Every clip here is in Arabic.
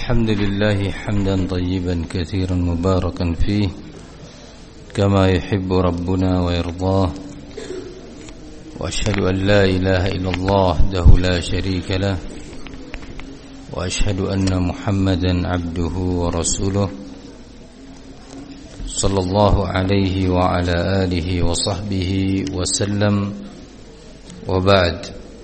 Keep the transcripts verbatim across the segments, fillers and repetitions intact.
الحمد لله حمدا طيبا كثيرا مباركا فيه كما يحب ربنا ويرضاه، وأشهد أن لا إله إلا الله وحده لا شريك له، وأشهد أن محمدا عبده ورسوله صلى الله عليه وعلى آله وصحبه وسلم. وبعد،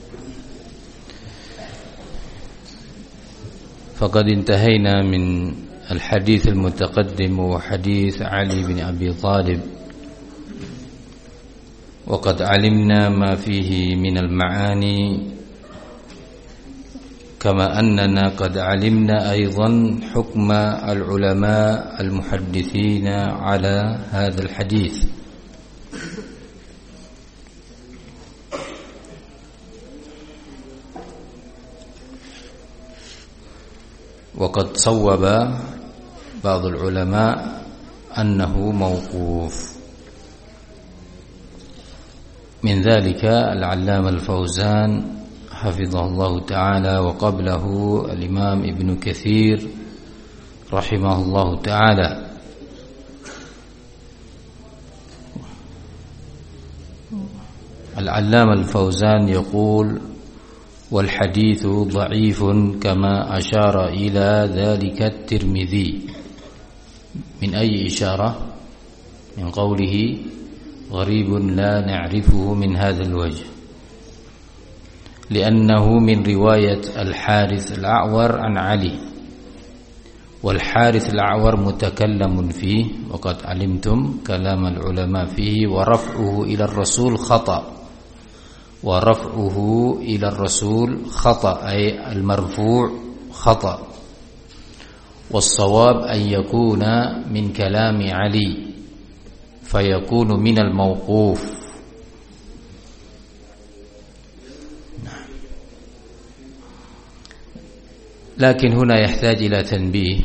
فقد انتهينا من الحديث المتقدم وحديث علي بن أبي طالب، وقد علمنا ما فيه من المعاني، كما أننا قد علمنا أيضا حكم العلماء المحدثين على هذا الحديث. وقد صوب بعض العلماء أنه موقوف، من ذلك العلامة الفوزان حفظه الله تعالى، وقبله الإمام ابن كثير رحمه الله تعالى. العلامة الفوزان يقول: والحديث ضعيف كما أشار إلى ذلك الترمذي. من أي إشارة؟ من قوله غريب لا نعرفه من هذا الوجه، لأنه من رواية الحارث الأعور عن علي، والحارث الأعور متكلم فيه، وقد علمتم كلام العلماء فيه، ورفعه إلى الرسول خطأ، ورفعه إلى الرسول خطأ، أي المرفوع خطأ، والصواب أن يكون من كلام علي فيكون من الموقوف. لكن هنا يحتاج إلى تنبيه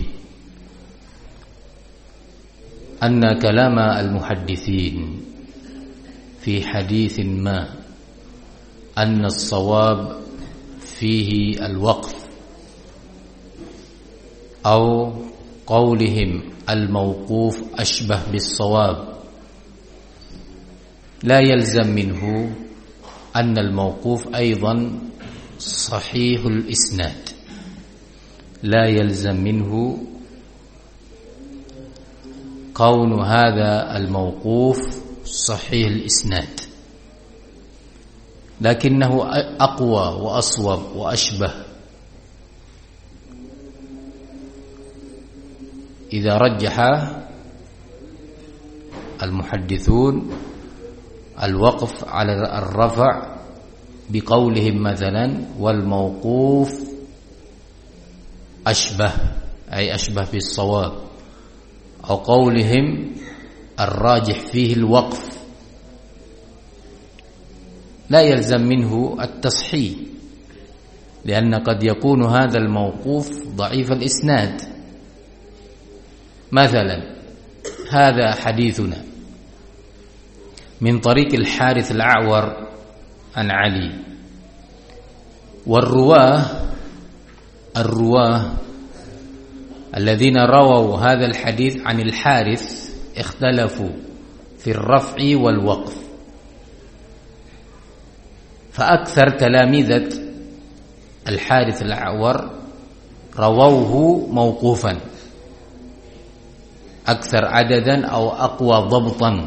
أن كلام المحدثين في حديث ما أن الصواب فيه الوقف، أو قولهم الموقوف أشبه بالصواب، لا يلزم منه أن الموقوف أيضا صحيح الإسناد، لا يلزم منه كون هذا الموقوف صحيح الإسناد، لكنه أقوى وأصوب وأشبه إذا رجح المحدثون الوقف على الرفع بقولهم مثلا والموقوف أشبه، أي أشبه بالصواب، أو قولهم الراجح فيه الوقف، لا يلزم منه التصحيح، لأن قد يكون هذا الموقوف ضعيف الإسناد. مثلا هذا حديثنا من طريق الحارث الأعور عن علي، والرواه الرواه الذين رووا هذا الحديث عن الحارث اختلفوا في الرفع والوقف، فأكثر تلامذة الحارث الأعور رووه موقوفا، أكثر عددا أو أقوى ضبطا،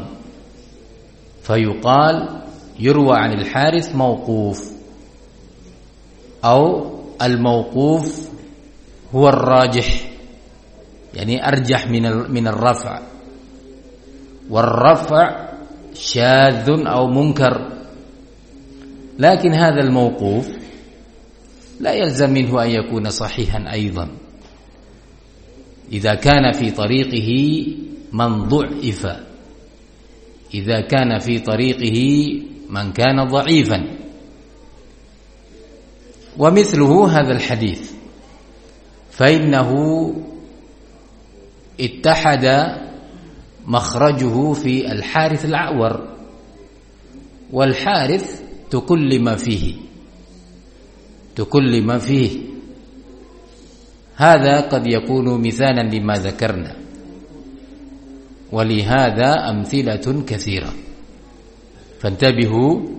فيقال يروى عن الحارث موقوف، أو الموقوف هو الراجح، يعني أرجح من من الرفع، والرفع شاذ أو منكر. لكن هذا الموقوف لا يلزم منه أن يكون صحيحا أيضا إذا كان في طريقه من ضعف، إذا كان في طريقه من كان ضعيفا. ومثله هذا الحديث، فإنه اتحد مخرجه في الحارث الأعور، والحارث تكلم فيه تكلم فيه هذا قد يكون مثالا لما ذكرنا، ولهذا أمثلة كثيرة. فانتبهوا،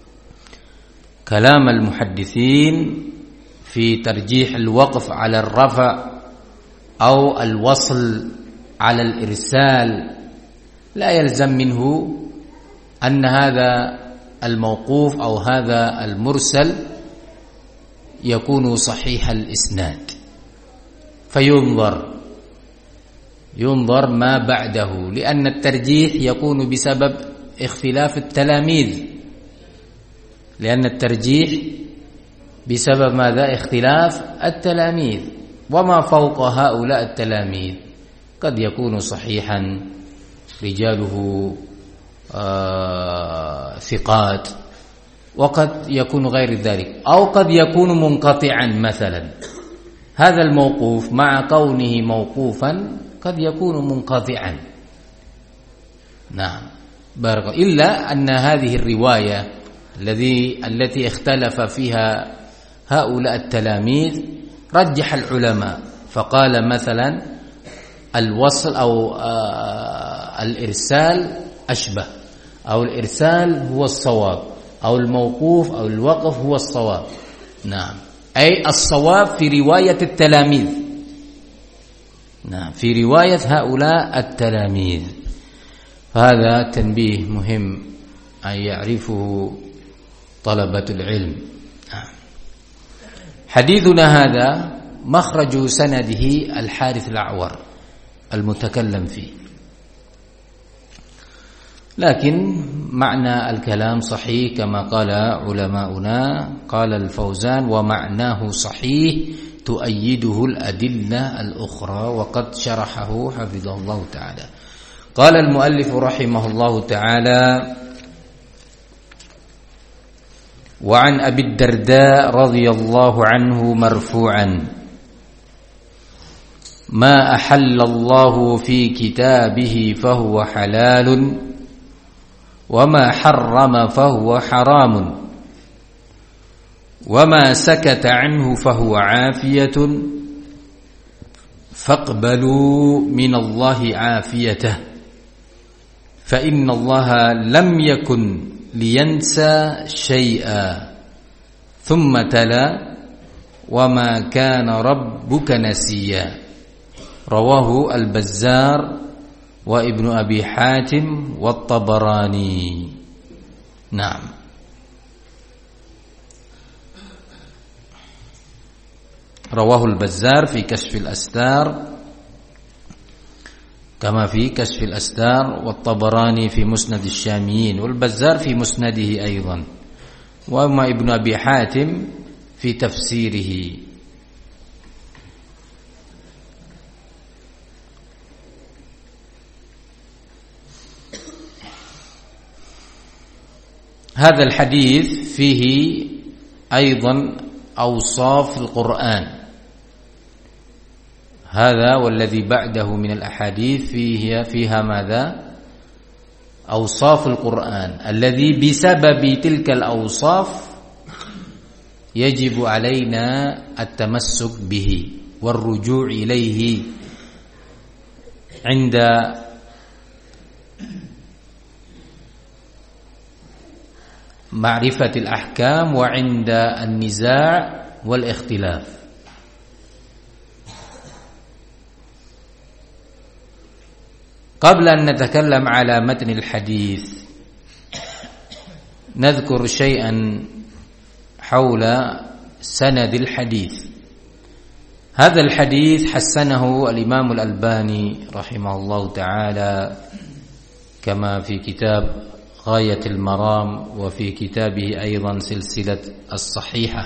كلام المحدثين في ترجيح الوقف على الرفع أو الوصل على الإرسال لا يلزم منه أن هذا الموقوف أو هذا المرسل يكون صحيح الإسناد، فينظر ينظر ما بعده، لأن الترجيح يكون بسبب اختلاف التلاميذ، لأن الترجيح بسبب ماذا؟ اختلاف التلاميذ، وما فوق هؤلاء التلاميذ قد يكون صحيحا رجاله آه ثقات، وقد يكون غير ذلك، أو قد يكون منقطعا مثلا. هذا الموقوف مع كونه موقوفا قد يكون منقطعا. نعم بارك. إلا أن هذه الرواية الذي التي اختلف فيها هؤلاء التلاميذ رجح العلماء، فقال مثلا الوصل أو آه الإرسال أشبه، أو الإرسال هو الصواب، أو الموقوف أو الوقف هو الصواب. نعم، أي الصواب في رواية التلاميذ. نعم، في رواية هؤلاء التلاميذ. هذا تنبيه مهم أن يعرفه طلبة العلم. حديثنا هذا مخرج سنده الحارث الأعور المتكلم فيه، لكن معنى الكلام صحيح كما قال علماؤنا. قال الفوزان: ومعناه صحيح تؤيده الأدلة الأخرى، وقد شرحه حفظه الله تعالى. قال المؤلف رحمه الله تعالى: وعن أبي الدرداء رضي الله عنه مرفوعا: ما أحل الله في كتابه فهو حلال، وما حرم فهو حرام، وما سكت عنه فهو عافية، فاقبلوا من الله عافيته، فإن الله لم يكن لينسى شيئا. ثم تلا: وما كان ربك نسيا. رواه البزار وابن أبي حاتم والطبراني. نعم. رواه البزار في كشف الأستار كما في كشف الأستار، والطبراني في مسند الشاميين، والبزار في مسنده أيضا، وأما ابن أبي حاتم في تفسيره. هذا الحديث فيه أيضا أوصاف القرآن، هذا والذي بعده من الأحاديث فيه فيها ماذا؟ أوصاف القرآن الذي بسبب تلك الأوصاف يجب علينا التمسك به والرجوع إليه عند معرفة الأحكام وعند النزاع والاختلاف. قبل أن نتكلم على متن الحديث نذكر شيئا حول سند الحديث. هذا الحديث حسنه الإمام الألباني رحمه الله تعالى كما في كتاب غاية المرام، وفي كتابه أيضا سلسلة الصحيحة.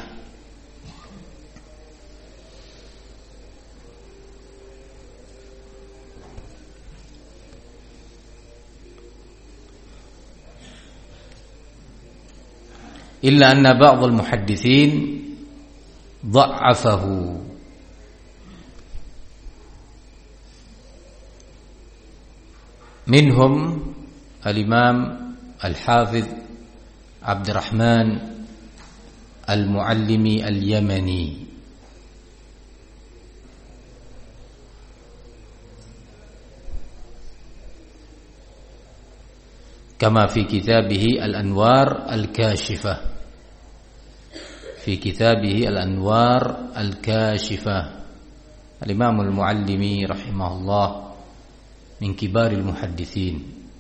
إلا أن بعض المحدثين ضعفه، منهم الإمام الحافظ عبد الرحمن المعلمي اليمني، كما في كتابه الأنوار الكاشفة في كتابه الأنوار الكاشفة. الإمام المعلمي رحمه الله من كبار المحدثين،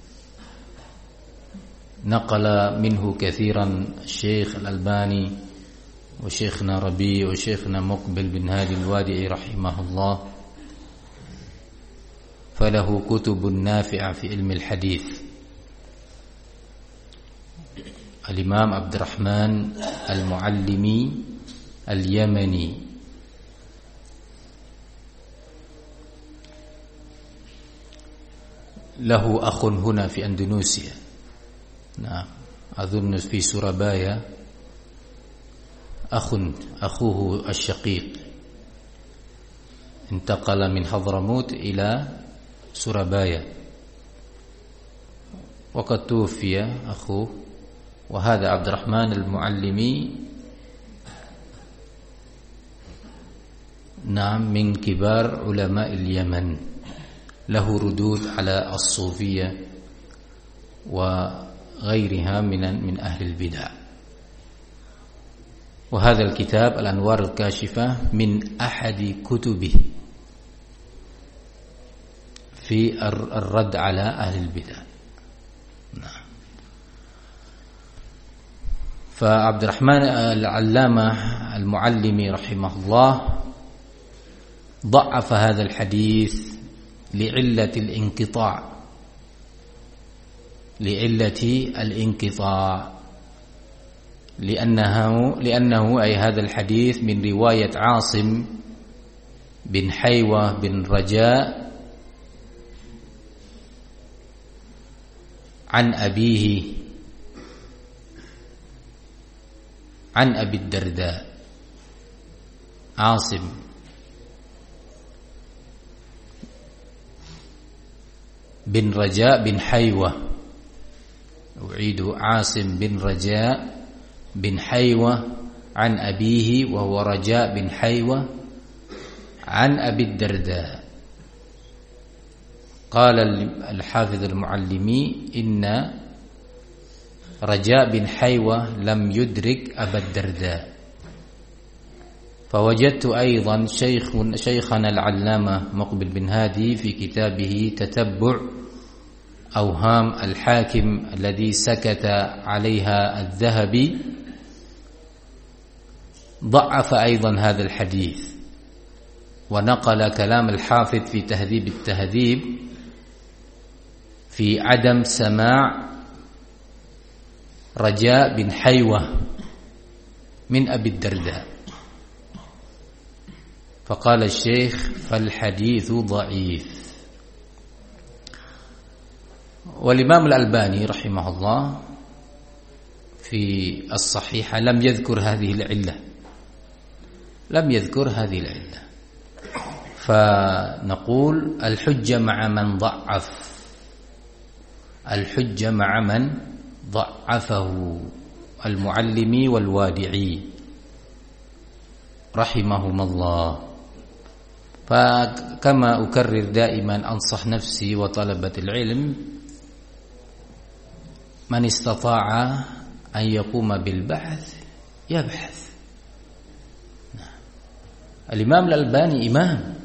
نقل منه كثيرا الشيخ الألباني وشيخنا ربيع وشيخنا مقبل بن هادي الوادعي رحمه الله، فله كتب نافعة في علم الحديث. الإمام عبد الرحمن المعلمي اليمني له أخ هنا في أندونيسيا، نعم أظن في سورابايا، أخ أخوه الشقيق انتقل من حضرموت إلى سورابايا وقد توفي أخوه. وهذا عبد الرحمن المعلمي نعم من كبار علماء اليمن، له ردود على الصوفية وغيرها من من أهل البدع. وهذا الكتاب الأنوار الكاشفة من أحد كتبه في الرد على أهل البدع. نعم. فعبد الرحمن العلامة المعلمي رحمه الله ضعف هذا الحديث لعلة الانقطاع لعلة الانقطاع لأنه لأنه أي هذا الحديث من رواية عاصم بن حيوة بن رجاء عن أبيه عن أبي الدرداء. عاصم بن رجاء بن حيوة، أعيد، عاصم بن رجاء بن حيوة عن أبيه وهو رجاء بن حيوة عن أبي الدرداء. قال الحافظ المعلمي إن رجاء بن حيوة لم يدرك أبا الدرداء. فوجدت أيضا شيخ شيخنا العلامة مقبل بن هادي في كتابه تتبع أوهام الحاكم الذي سكت عليها الذهبي ضعف أيضا هذا الحديث، ونقل كلام الحافظ في تهذيب التهذيب في عدم سماع رجاء بن حيوة من أبي الدرداء. فقال الشيخ فالحديث ضعيف. والإمام الألباني رحمه الله في الصحيحة لم يذكر هذه العلة لم يذكر هذه العلة فنقول الحجة مع من ضعف الحجة مع من ضعفه المعلمي والوادعي رحمهما الله. فكما أكرر دائما أنصح نفسي وطلبة العلم من استطاع أن يقوم بالبحث يبحث. الإمام الألباني إمام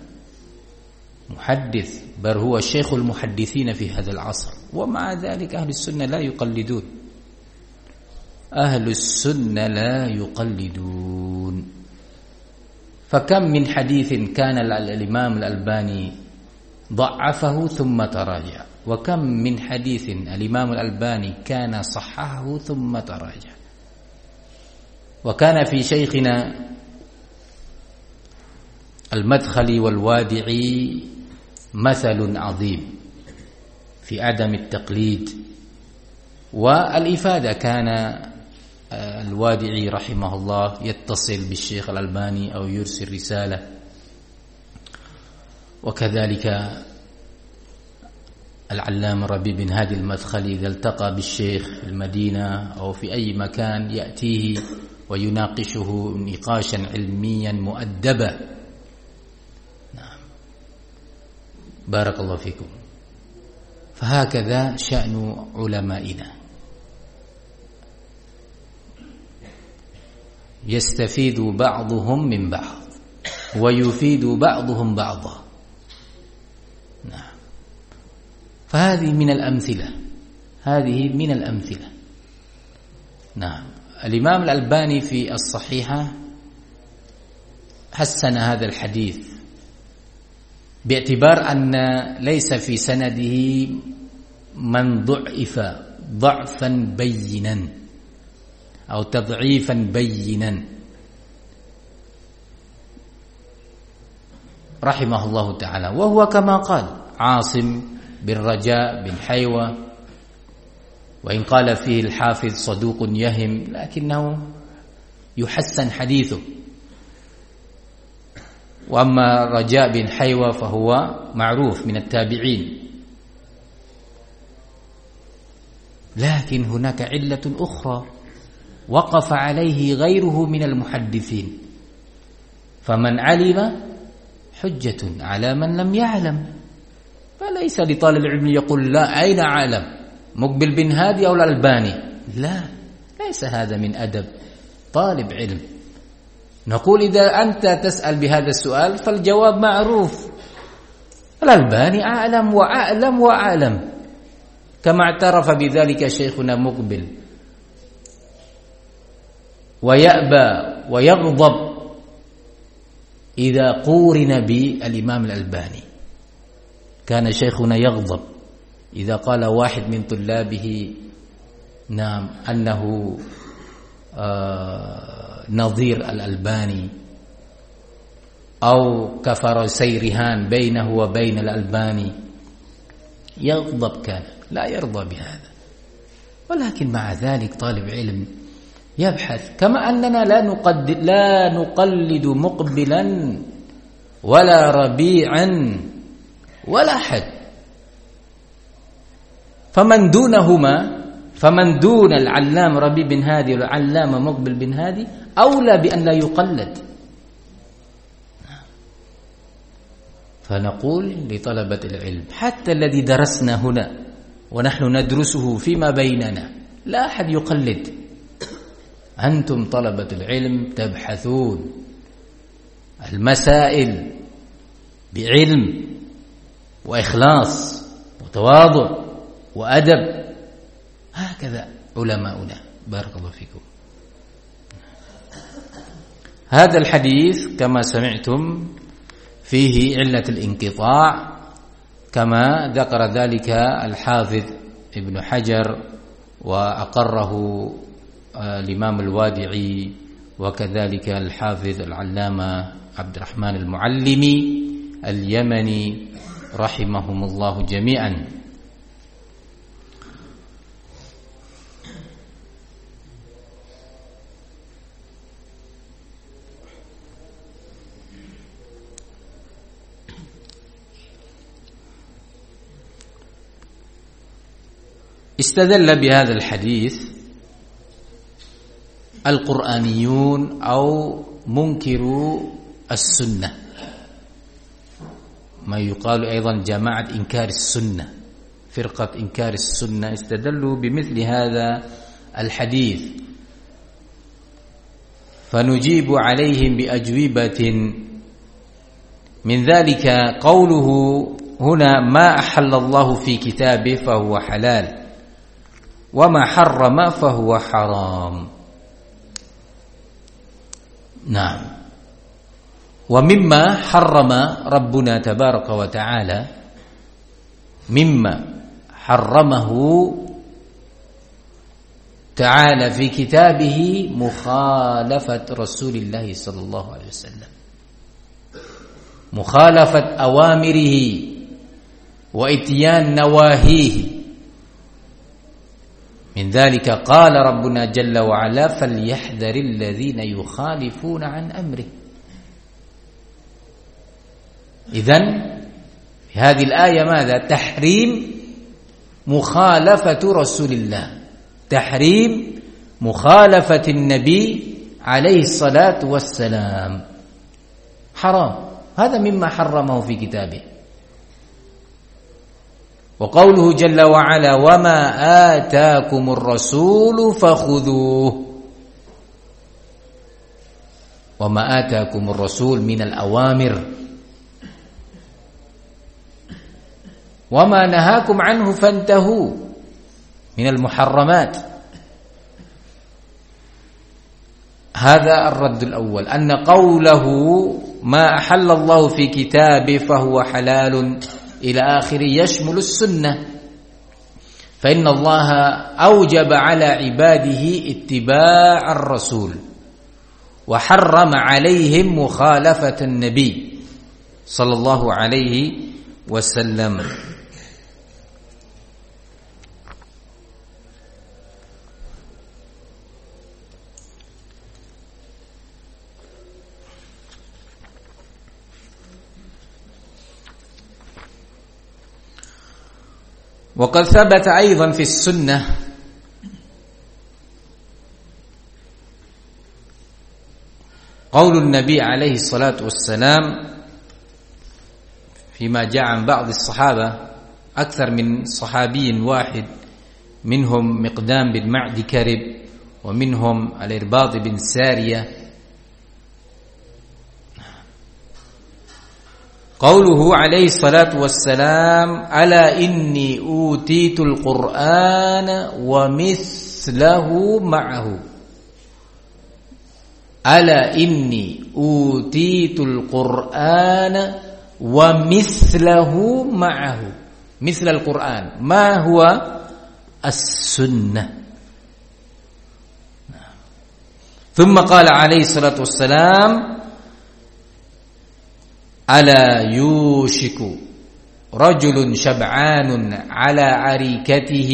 محدث، بل هو شيخ المحدثين في هذا العصر، ومع ذلك أهل السنة لا يقلدون أهل السنة لا يقلدون. فكم من حديث كان الإمام الألباني ضعفه ثم تراجع، وكم من حديث الإمام الألباني كان صححه ثم تراجع. وكان في شيخنا المدخلي والوادعي مثل عظيم في عدم التقليد والإفادة. كان الوادعي رحمه الله يتصل بالشيخ الألباني أو يرسل رسالة، وكذلك العلامة ربيع بن هادي المدخلي إذا التقى بالشيخ في المدينة أو في أي مكان يأتيه ويناقشه نقاشا علميا مؤدبا. نعم، بارك الله فيكم. فهكذا شأن علمائنا، يستفيد بعضهم من بعض ويفيد بعضهم بعضا. نعم. فهذه من الأمثلة، هذه من الأمثلة. نعم. الإمام الألباني في الصحيحة حسن هذا الحديث باعتبار أن ليس في سنده من ضعف ضعفا بينا أو تضعيفا بينا، رحمه الله تعالى، وهو كما قال عاصم بن رجاء بن حيوة، وإن قال فيه الحافظ صدوق يهم لكنه يحسن حديثه. وأما رجاء بن حيوة فهو معروف من التابعين، لكن هناك علة أخرى وقف عليه غيره من المحدثين، فمن علم حجة على من لم يعلم. فليس لطالب العلم يقول لا أين أعلم، مقبل بن هادي أو الألباني، لا، ليس هذا من أدب طالب علم. نقول إذا أنت تسأل بهذا السؤال فالجواب معروف، الألباني أعلم وأعلم وأعلم، كما اعترف بذلك شيخنا مقبل، ويأبى ويغضب إذا قورن بالإمام الألباني. كان شيخنا يغضب إذا قال واحد من طلابه نعم أنه آه نظير الألباني أو كفر سيرهان بينه وبين الألباني، يغضب، كان لا يرضى بهذا. ولكن مع ذلك طالب علم يبحث، كما أننا لا نقلد لا نقلد مقبلا ولا ربيعا ولا حد، فمن دونهما، فمن دون العلام ربيع بن هادي والعلامة مقبل بن هادي أولى بأن لا يقلد. فنقول لطلبة العلم حتى الذي درسنا هنا ونحن ندرسه فيما بيننا لا أحد يقلد. أنتم طلبة العلم تبحثون المسائل بعلم وإخلاص وتواضع وأدب، هكذا علماؤنا. بارك الله فيكم. هذا الحديث كما سمعتم فيه علة الانقطاع، كما ذكر ذلك الحافظ ابن حجر وأقره الإمام الوادعي، وكذلك الحافظ العلامة عبد الرحمن المعلمي اليمني رحمهم الله جميعا. استدل بهذا الحديث القرآنيون أو منكرو السنة، ما يقال أيضا جماعة إنكار السنة، فرقة إنكار السنة، استدلوا بمثل هذا الحديث، فنجيب عليهم بأجوبة. من ذلك قوله هنا ما أحل الله في كتابه فهو حلال وما حرم فهو حرام. نعم. ومما حرم ربنا تبارك وتعالى، مما حرمه تعالى في كتابه مخالفة رسول الله صلى الله عليه وسلم، مخالفة أوامره وإتيان نواهيه. من ذلك قال ربنا جل وعلا فليحذر الذين يخالفون عن أمره. إذن في هذه الآية ماذا؟ تحريم مخالفة رسول الله، تحريم مخالفة النبي عليه الصلاة والسلام، حرام. هذا مما حرمه في كتابه. وقوله جل وعلا وما آتاكم الرسول فخذوه وما آتاكم الرسول من الأوامر وما نهاكم عنه فانتهوا من المحرمات. هذا الرد الأول، أن قوله ما أحل الله في كتابه فهو حلال إلى آخره يشمل السنة، فإن الله أوجب على عباده اتباع الرسول وحرم عليهم مخالفة النبي صلى الله عليه وسلم. وقد ثبت أيضا في السنة قول النبي عليه الصلاة والسلام فيما جاء عن بعض الصحابة، أكثر من صحابي واحد، منهم مقدام بن معد كرب ومنهم الإرباط بن سارية، قوله عليه الصلاة والسلام ألا إني أوتيت القرآن ومثله معه ألا إني أوتيت القرآن ومثله معه. مثل القرآن ما هو؟ السنة. ثم قال عليه الصلاة والسلام ألا يوشك رجل شبعان على عريكته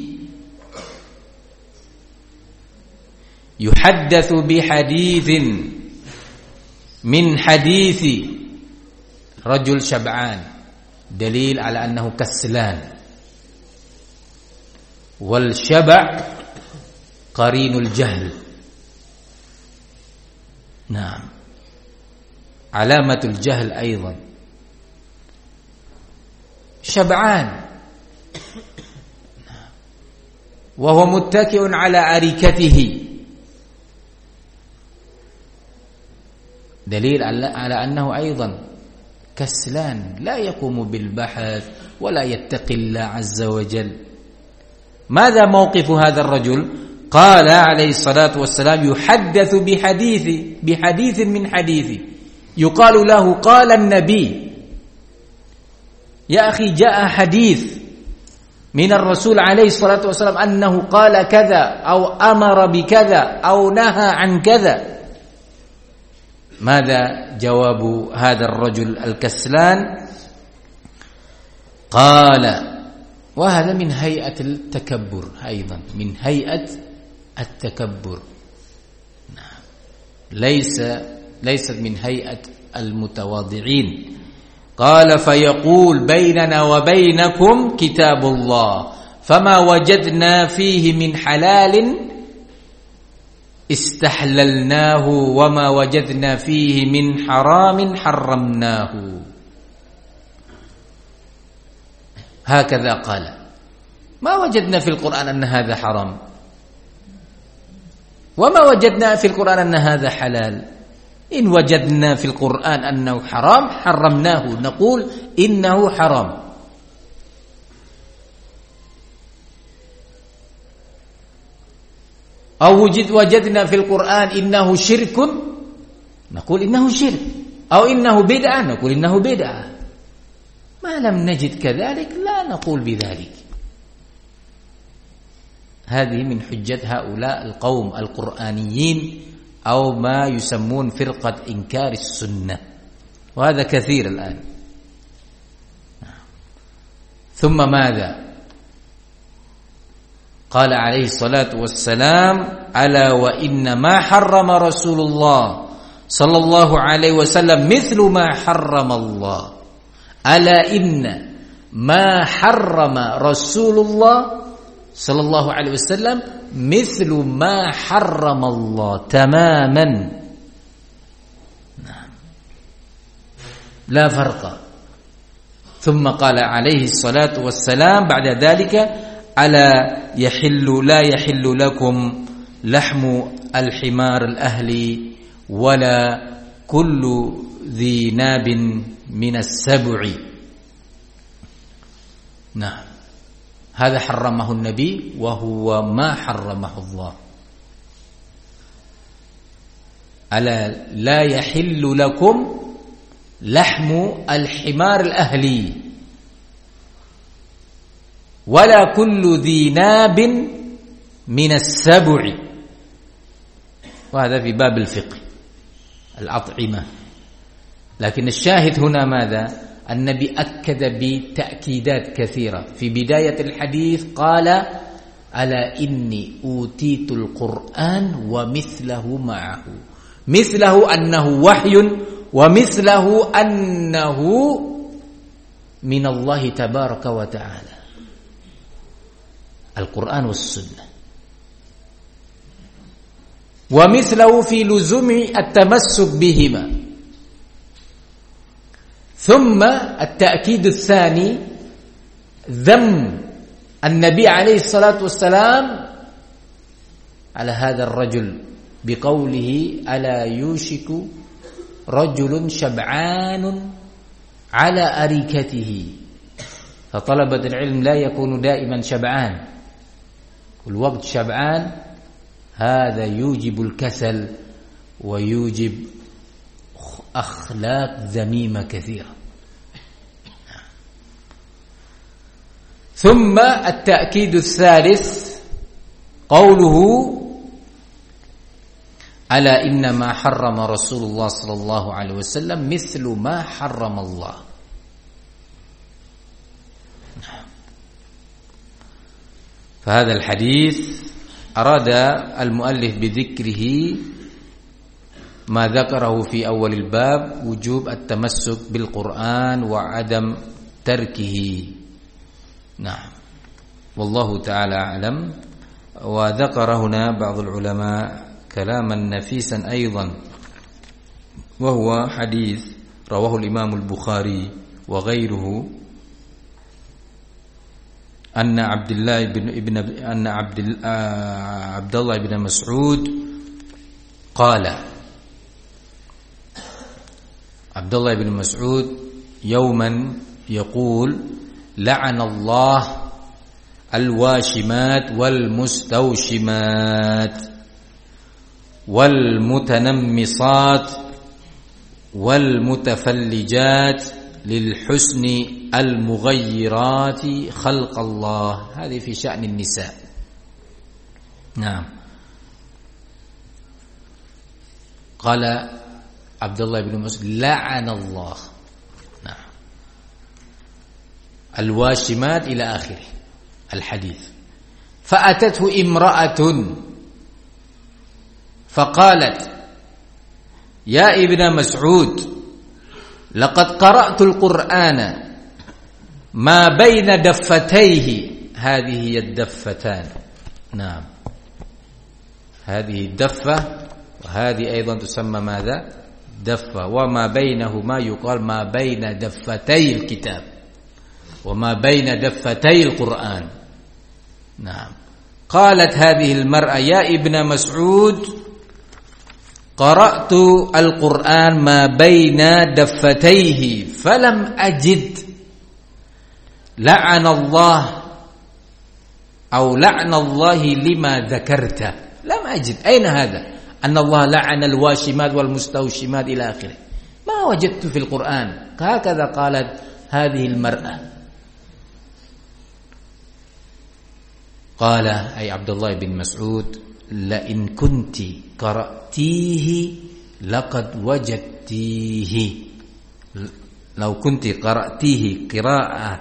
يحدث بحديث من حديث رجل شبعان، دليل على أنه كسلان، والشبع قرين الجهل. نعم، علامة الجهل أيضا شبعان وهو متكئ على أريكته، دليل على أنه أيضا كسلان، لا يقوم بالبحث ولا يتقي الله عز وجل. ماذا موقف هذا الرجل؟ قال عليه الصلاة والسلام يحدث بحديث بحديث من حديث، يقال له قال النبي. يا أخي جاء حديث من الرسول عليه الصلاة والسلام أنه قال كذا أو أمر بكذا أو نهى عن كذا. ماذا جواب هذا الرجل الكسلان؟ قال، وهذا من هيئة التكبر أيضا، من هيئة التكبر، ليس ليست من هيئة المتواضعين. قال فيقول بيننا وبينكم كتاب الله فما وجدنا فيه من حلال استحللناه وما وجدنا فيه من حرام حرمناه. هكذا قال، ما وجدنا في القرآن أن هذا حرام وما وجدنا في القرآن أن هذا حلال. إن وجدنا في القرآن أنه حرام حرمناه، نقول إنه حرام. أو وجدنا في القرآن إنه شرك، نقول إنه شرك. أو إنه بدعة، نقول إنه بدعة. ما لم نجد كذلك لا نقول بذلك. هذه من حجة هؤلاء القوم القرآنيين أو ما يسمون فرقة إنكار السنة، وهذا كثير الآن. ثم ماذا؟ قال عليه الصلاة والسلام ألا وإن ما حرم رسول الله صلى الله عليه وسلم مثل ما حرم الله. ألا إن ما حرم رسول الله صلى الله عليه وسلم مثل ما حرم الله تماما. نعم، لا فرق. ثم قال عليه الصلاة والسلام بعد ذلك: ألا يحل لا يحل لكم لحم الحمار الأهلي ولا كل ذي ناب من السبع. نعم، هذا حرمه النبي وهو ما حرمه الله. ألا لا يحل لكم لحم الحمار الأهلي ولا كل ذي ناب من السبع. وهذا في باب الفقه الأطعمة. لكن الشاهد هنا ماذا؟ النبي أكد بتأكيدات كثيرة. في بداية الحديث قال: ألا إني أوتيت القرآن ومثله معه. مثله أنه وحي، ومثله أنه من الله تبارك وتعالى، القرآن والسنة. ومثله في لزوم التمسك بهما. ثم التأكيد الثاني ذم النبي عليه الصلاة والسلام على هذا الرجل بقوله: ألا يوشك رجل شبعان على أريكته. فطلبة العلم لا يكون دائما شبعان، كل وقت شبعان هذا يوجب الكسل ويوجب أخلاق ذميمة كثيرة. ثم التأكيد الثالث قوله: ألا إنما حرم رسول الله صلى الله عليه وسلم مثل ما حرم الله. فهذا الحديث أراد المؤلف بذكره ما ذكره في أول الباب: وجوب التمسك بالقرآن وعدم تركه. نعم، والله تعالى أعلم. وذكر هنا بعض العلماء كلاما نفيسا أيضا، وهو حديث رواه الإمام البخاري وغيره أن عبد الله بن ابن أن عبد عبد الله بن مسعود قال: عبد الله بن مسعود يوما يقول: لعن الله الواشمات والمستوشمات والمتنمصات والمتفلجات للحسن المغيرات خلق الله. هذه في شأن النساء. نعم. قال عبد الله بن مسعود: لعن الله نعم الواشمات إلى آخره الحديث. فأتته امرأة فقالت: يا ابن مسعود، لقد قرأت القرآن ما بين دفتيه. هذه هي الدفتان. نعم، هذه الدفة، وهذه أيضا تسمى ماذا؟ دفة. وما بينهما يقال ما بين دفتي الكتاب وما بين دفتي القرآن. نعم. قالت هذه المرأة: يا ابن مسعود، قرأت القرآن ما بين دفتيه فلم أجد لعن الله أو لعن الله لما ذكرت. لم أجد. أين هذا؟ أن الله لعن الواشمات والمستوشمات إلى آخره. ما وجدت في القرآن. هكذا قالت هذه المرأة. قال أي عبد الله بن مسعود: لئن كنت قرأتيه لقد وجدتيه. لو كنت قرأتيه قراءة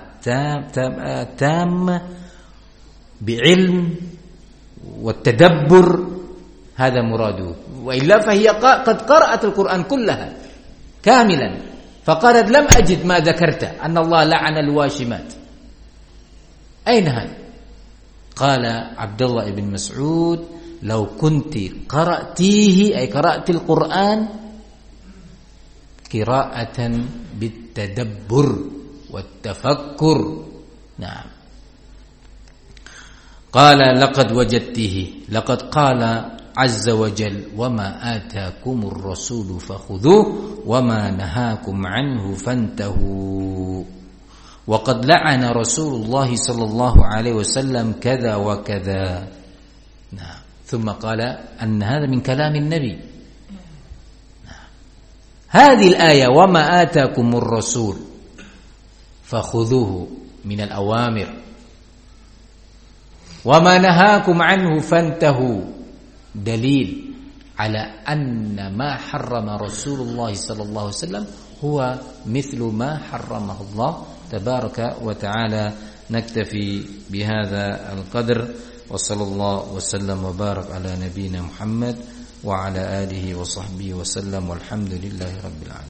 تامة بعلم والتدبر، هذا مراده. وإلا فهي قد قرأت القرآن كلها كاملا، فقالت: لم أجد ما ذكرت أن الله لعن الواشمات. أين هذا؟ قال عبد الله بن مسعود: لو كنت قرأتيه أي قرأت القرآن قراءة بالتدبر والتفكر. نعم. قال لقد وجدته، لقد قال عز وجل وما آتاكم الرسول فخذوه وما نهاكم عنه فانتهوا وقد لعن رسول الله صلى الله عليه وسلم كذا وكذا. نعم. ثم قال أن هذا من كلام النبي. نعم. هذه الآية وما آتاكم الرسول فخذوه من الأوامر وما نهاكم عنه فانتهوا دليل على أن ما حرم رسول الله صلى الله عليه وسلم هو مثل ما حرمه الله تبارك وتعالى. نكتفي بهذا القدر، وصلى الله وسلم وبارك على نبينا محمد وعلى آله وصحبه وسلم، والحمد لله رب العالمين.